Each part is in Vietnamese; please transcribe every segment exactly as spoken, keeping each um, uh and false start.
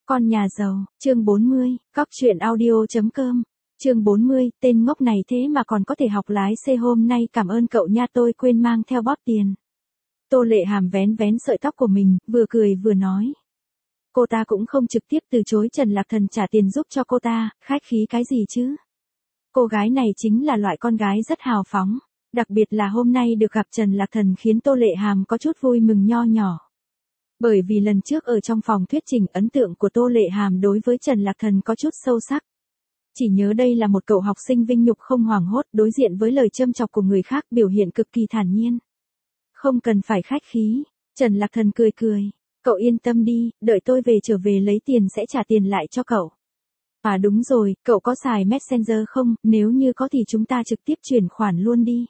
Con nhà giàu, chương bốn mươi, cóc truyện audio chấm com. Chương bốn mươi, tên ngốc này thế mà còn có thể học lái xe, hôm nay cảm ơn cậu nha, tôi quên mang theo bóp tiền. Tô Lệ Hàm vén vén sợi tóc của mình, vừa cười vừa nói. Cô ta cũng không trực tiếp từ chối Trần Lạc Thần trả tiền giúp cho cô ta, khách khí cái gì chứ. Cô gái này chính là loại con gái rất hào phóng, đặc biệt là hôm nay được gặp Trần Lạc Thần khiến Tô Lệ Hàm có chút vui mừng nho nhỏ. Bởi vì lần trước ở trong phòng thuyết trình, ấn tượng của Tô Lệ Hàm đối với Trần Lạc Thần có chút sâu sắc. Chỉ nhớ đây là một cậu học sinh vinh nhục không hoảng hốt, đối diện với lời châm chọc của người khác biểu hiện cực kỳ thản nhiên. Không cần phải khách khí, Trần Lạc Thần cười cười. Cậu yên tâm đi, đợi tôi về trở về lấy tiền sẽ trả tiền lại cho cậu. À đúng rồi, cậu có xài Messenger không, nếu như có thì chúng ta trực tiếp chuyển khoản luôn đi.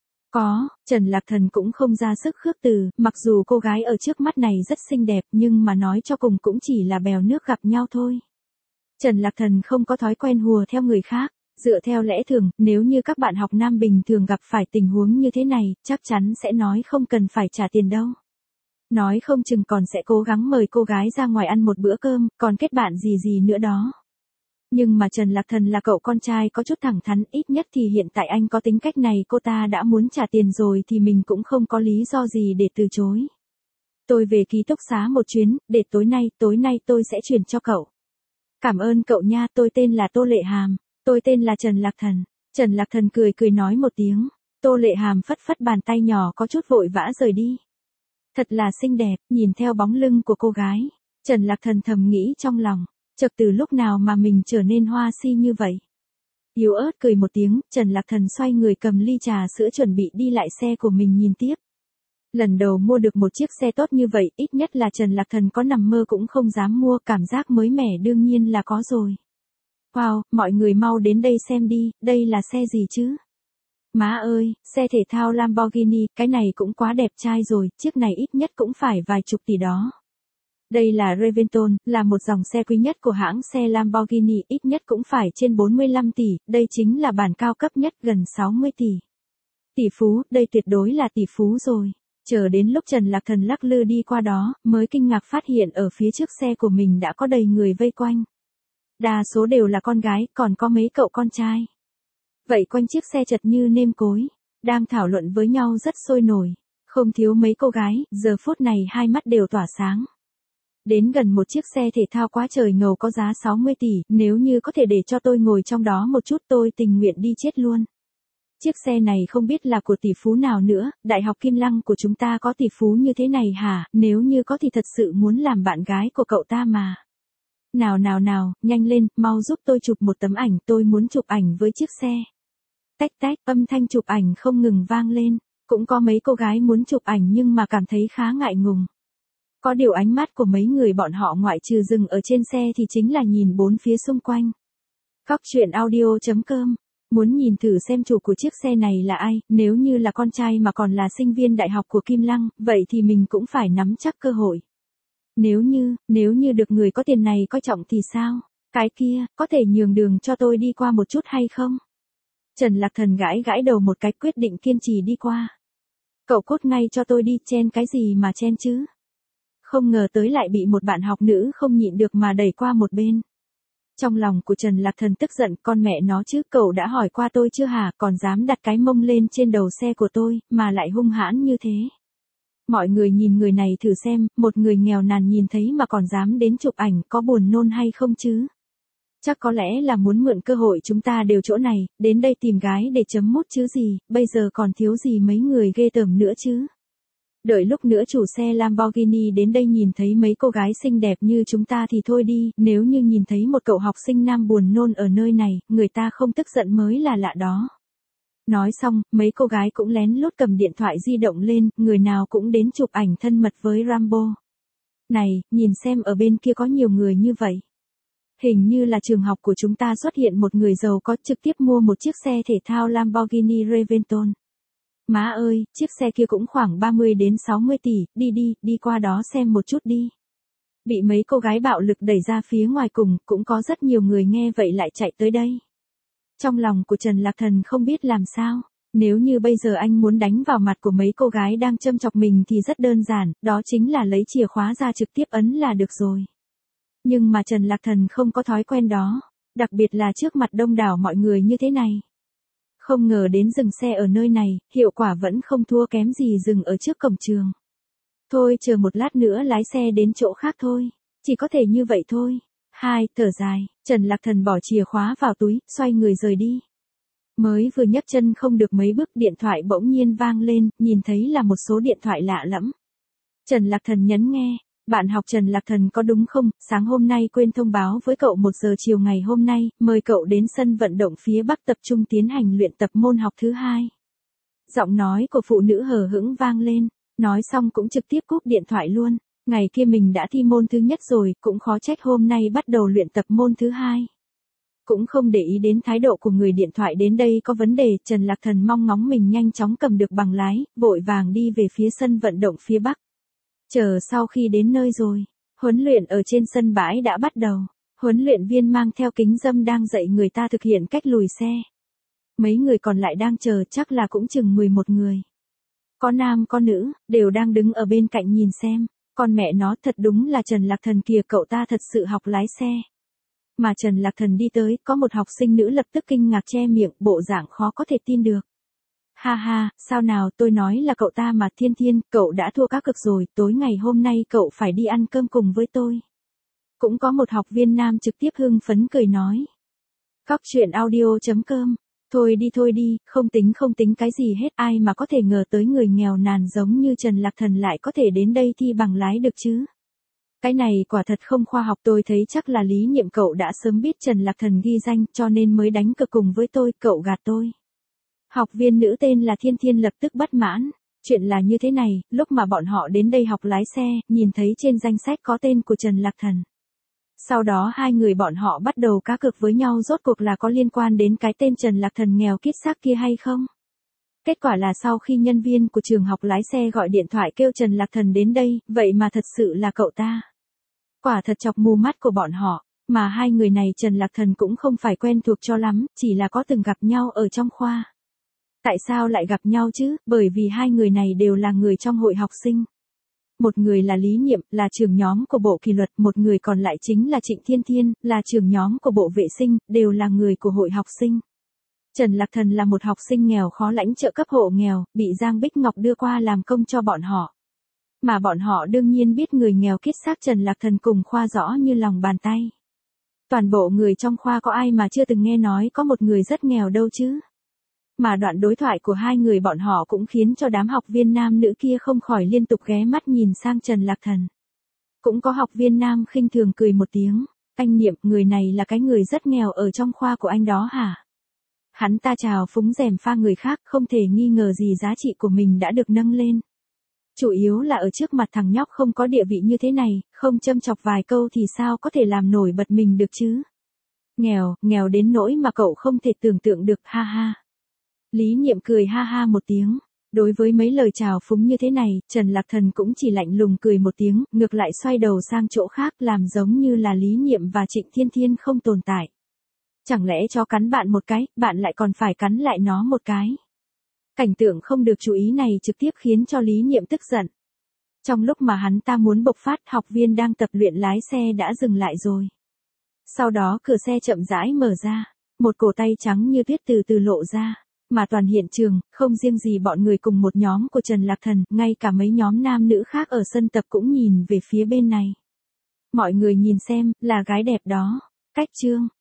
Có, Trần Lạc Thần cũng không ra sức khước từ, mặc dù cô gái ở trước mắt này rất xinh đẹp nhưng mà nói cho cùng cũng chỉ là bèo nước gặp nhau thôi. Trần Lạc Thần không có thói quen hùa theo người khác, dựa theo lẽ thường, nếu như các bạn học nam bình thường gặp phải tình huống như thế này, chắc chắn sẽ nói không cần phải trả tiền đâu. Nói không chừng còn sẽ cố gắng mời cô gái ra ngoài ăn một bữa cơm, còn kết bạn gì gì nữa đó. Nhưng mà Trần Lạc Thần là cậu con trai có chút thẳng thắn, ít nhất thì hiện tại anh có tính cách này, cô ta đã muốn trả tiền rồi thì mình cũng không có lý do gì để từ chối. Tôi về ký túc xá một chuyến, để tối nay, tối nay tôi sẽ chuyển cho cậu. Cảm ơn cậu nha, tôi tên là Tô Lệ Hàm, tôi tên là Trần Lạc Thần. Trần Lạc Thần cười cười nói một tiếng, Tô Lệ Hàm phất phất bàn tay nhỏ có chút vội vã rời đi. Thật là xinh đẹp, nhìn theo bóng lưng của cô gái, Trần Lạc Thần thầm nghĩ trong lòng. Chợt từ lúc nào mà mình trở nên hoa si như vậy? Yếu ớt cười một tiếng, Trần Lạc Thần xoay người cầm ly trà sữa chuẩn bị đi lại xe của mình nhìn tiếp. Lần đầu mua được một chiếc xe tốt như vậy, ít nhất là Trần Lạc Thần có nằm mơ cũng không dám mua, cảm giác mới mẻ đương nhiên là có rồi. Wow, mọi người mau đến đây xem đi, đây là xe gì chứ? Má ơi, xe thể thao Lamborghini, cái này cũng quá đẹp trai rồi, chiếc này ít nhất cũng phải vài chục tỷ đó. Đây là Reventon, là một dòng xe quý nhất của hãng xe Lamborghini, ít nhất cũng phải trên bốn mươi lăm tỷ, đây chính là bản cao cấp nhất, gần sáu mươi tỷ. Tỷ phú, đây tuyệt đối là tỷ phú rồi. Chờ đến lúc Trần Lạc Thần lắc lư đi qua đó, mới kinh ngạc phát hiện ở phía trước xe của mình đã có đầy người vây quanh. Đa số đều là con gái, còn có mấy cậu con trai. Vậy quanh chiếc xe chật như nêm cối, đang thảo luận với nhau rất sôi nổi. Không thiếu mấy cô gái, giờ phút này hai mắt đều tỏa sáng. Đến gần một chiếc xe thể thao quá trời ngầu có giá sáu mươi tỷ, nếu như có thể để cho tôi ngồi trong đó một chút tôi tình nguyện đi chết luôn. Chiếc xe này không biết là của tỷ phú nào nữa, Đại học Kim Lăng của chúng ta có tỷ phú như thế này hả, nếu như có thì thật sự muốn làm bạn gái của cậu ta mà. Nào nào nào, nhanh lên, mau giúp tôi chụp một tấm ảnh, tôi muốn chụp ảnh với chiếc xe. Tách tách, âm thanh chụp ảnh không ngừng vang lên, cũng có mấy cô gái muốn chụp ảnh nhưng mà cảm thấy khá ngại ngùng. Có điều ánh mắt của mấy người bọn họ ngoại trừ dừng ở trên xe thì chính là nhìn bốn phía xung quanh. Cóc truyện audio chấm com, muốn nhìn thử xem chủ của chiếc xe này là ai, nếu như là con trai mà còn là sinh viên đại học của Kim Lăng, vậy thì mình cũng phải nắm chắc cơ hội. Nếu như, nếu như được người có tiền này coi trọng thì sao? Cái kia, có thể nhường đường cho tôi đi qua một chút hay không? Trần Lạc Thần gãi gãi đầu một cái, quyết định kiên trì đi qua. Cậu cút ngay cho tôi đi, chen cái gì mà chen chứ? Không ngờ tới lại bị một bạn học nữ không nhịn được mà đẩy qua một bên. Trong lòng của Trần Lạc Thần tức giận, con mẹ nó chứ, cậu đã hỏi qua tôi chưa hả, còn dám đặt cái mông lên trên đầu xe của tôi, mà lại hung hãn như thế. Mọi người nhìn người này thử xem, một người nghèo nàn nhìn thấy mà còn dám đến chụp ảnh, có buồn nôn hay không chứ? Chắc có lẽ là muốn mượn cơ hội chúng ta đều chỗ này, đến đây tìm gái để chấm mút chứ gì, bây giờ còn thiếu gì mấy người ghê tởm nữa chứ? Đợi lúc nữa chủ xe Lamborghini đến đây nhìn thấy mấy cô gái xinh đẹp như chúng ta thì thôi đi, nếu như nhìn thấy một cậu học sinh nam buồn nôn ở nơi này, người ta không tức giận mới là lạ đó. Nói xong, mấy cô gái cũng lén lút cầm điện thoại di động lên, người nào cũng đến chụp ảnh thân mật với Rambo. Này, nhìn xem ở bên kia có nhiều người như vậy. Hình như là trường học của chúng ta xuất hiện một người giàu có trực tiếp mua một chiếc xe thể thao Lamborghini Reventon. Má ơi, chiếc xe kia cũng khoảng ba mươi đến sáu mươi tỷ, đi đi, đi qua đó xem một chút đi. Bị mấy cô gái bạo lực đẩy ra phía ngoài cùng, cũng có rất nhiều người nghe vậy lại chạy tới đây. Trong lòng của Trần Lạc Thần không biết làm sao, nếu như bây giờ anh muốn đánh vào mặt của mấy cô gái đang châm chọc mình thì rất đơn giản, đó chính là lấy chìa khóa ra trực tiếp ấn là được rồi. Nhưng mà Trần Lạc Thần không có thói quen đó, đặc biệt là trước mặt đông đảo mọi người như thế này. Không ngờ đến dừng xe ở nơi này, hiệu quả vẫn không thua kém gì dừng ở trước cổng trường. Thôi chờ một lát nữa lái xe đến chỗ khác thôi, chỉ có thể như vậy thôi. Hai, thở dài, Trần Lạc Thần bỏ chìa khóa vào túi, xoay người rời đi. Mới vừa nhấc chân không được mấy bước điện thoại bỗng nhiên vang lên, nhìn thấy là một số điện thoại lạ lẫm. Trần Lạc Thần nhấn nghe, bạn học Trần Lạc Thần có đúng không, sáng hôm nay quên thông báo với cậu một giờ chiều ngày hôm nay, mời cậu đến sân vận động phía Bắc tập trung tiến hành luyện tập môn học thứ hai. Giọng nói của phụ nữ hờ hững vang lên, nói xong cũng trực tiếp cúp điện thoại luôn, ngày kia mình đã thi môn thứ nhất rồi, cũng khó trách hôm nay bắt đầu luyện tập môn thứ hai. Cũng không để ý đến thái độ của người điện thoại đến đây có vấn đề, Trần Lạc Thần mong ngóng mình nhanh chóng cầm được bằng lái, vội vàng đi về phía sân vận động phía Bắc. Chờ sau khi đến nơi rồi, huấn luyện ở trên sân bãi đã bắt đầu, huấn luyện viên mang theo kính râm đang dạy người ta thực hiện cách lùi xe. Mấy người còn lại đang chờ chắc là cũng chừng mười một người. Có nam có nữ, đều đang đứng ở bên cạnh nhìn xem, con mẹ nó thật đúng là Trần Lạc Thần kìa, cậu ta thật sự học lái xe. Mà Trần Lạc Thần đi tới, có một học sinh nữ lập tức kinh ngạc che miệng, bộ dạng khó có thể tin được. Ha ha, sao nào, tôi nói là cậu ta mà, Thiên Thiên, cậu đã thua cá cược rồi, tối ngày hôm nay cậu phải đi ăn cơm cùng với tôi. Cũng có một học viên nam trực tiếp hưng phấn cười nói. Cóc truyện audio chấm com, thôi đi thôi đi, không tính không tính cái gì hết, ai mà có thể ngờ tới người nghèo nàn giống như Trần Lạc Thần lại có thể đến đây thi bằng lái được chứ. Cái này quả thật không khoa học, tôi thấy chắc là Lý Nhiệm cậu đã sớm biết Trần Lạc Thần ghi danh cho nên mới đánh cược cùng với tôi, cậu gạt tôi. Học viên nữ tên là Thiên Thiên lập tức bất mãn. Chuyện là như thế này, lúc mà bọn họ đến đây học lái xe, nhìn thấy trên danh sách có tên của Trần Lạc Thần. Sau đó hai người bọn họ bắt đầu cá cược với nhau rốt cuộc là có liên quan đến cái tên Trần Lạc Thần nghèo kiết xác kia hay không. Kết quả là sau khi nhân viên của trường học lái xe gọi điện thoại kêu Trần Lạc Thần đến đây, vậy mà thật sự là cậu ta. Quả thật chọc mù mắt của bọn họ, mà hai người này Trần Lạc Thần cũng không phải quen thuộc cho lắm, chỉ là có từng gặp nhau ở trong khoa. Tại sao lại gặp nhau chứ, bởi vì hai người này đều là người trong hội học sinh. Một người là Lý Nhiệm, là trưởng nhóm của Bộ Kỷ luật, một người còn lại chính là Trịnh Thiên Thiên, là trưởng nhóm của Bộ Vệ sinh, đều là người của hội học sinh. Trần Lạc Thần là một học sinh nghèo khó lãnh trợ cấp hộ nghèo, bị Giang Bích Ngọc đưa qua làm công cho bọn họ. Mà bọn họ đương nhiên biết người nghèo kiết xác Trần Lạc Thần cùng khoa rõ như lòng bàn tay. Toàn bộ người trong khoa có ai mà chưa từng nghe nói có một người rất nghèo đâu chứ. Mà đoạn đối thoại của hai người bọn họ cũng khiến cho đám học viên nam nữ kia không khỏi liên tục ghé mắt nhìn sang Trần Lạc Thần. Cũng có học viên nam khinh thường cười một tiếng, anh Niệm, người này là cái người rất nghèo ở trong khoa của anh đó hả? Hắn ta trào phúng gièm pha người khác, không thể nghi ngờ gì giá trị của mình đã được nâng lên. Chủ yếu là ở trước mặt thằng nhóc không có địa vị như thế này, không châm chọc vài câu thì sao có thể làm nổi bật mình được chứ? Nghèo, nghèo đến nỗi mà cậu không thể tưởng tượng được, ha ha. Lý Nhiệm cười ha ha một tiếng. Đối với mấy lời chào phúng như thế này, Trần Lạc Thần cũng chỉ lạnh lùng cười một tiếng, ngược lại xoay đầu sang chỗ khác làm giống như là Lý Nhiệm và Trịnh Thiên Thiên không tồn tại. Chẳng lẽ cho cắn bạn một cái, bạn lại còn phải cắn lại nó một cái. Cảnh tượng không được chú ý này trực tiếp khiến cho Lý Nhiệm tức giận. Trong lúc mà hắn ta muốn bộc phát, học viên đang tập luyện lái xe đã dừng lại rồi. Sau đó cửa xe chậm rãi mở ra, một cổ tay trắng như tuyết từ từ lộ ra. Mà toàn hiện trường, không riêng gì bọn người cùng một nhóm của Trần Lạc Thần, ngay cả mấy nhóm nam nữ khác ở sân tập cũng nhìn về phía bên này. Mọi người nhìn xem, là gái đẹp đó. Cách chương.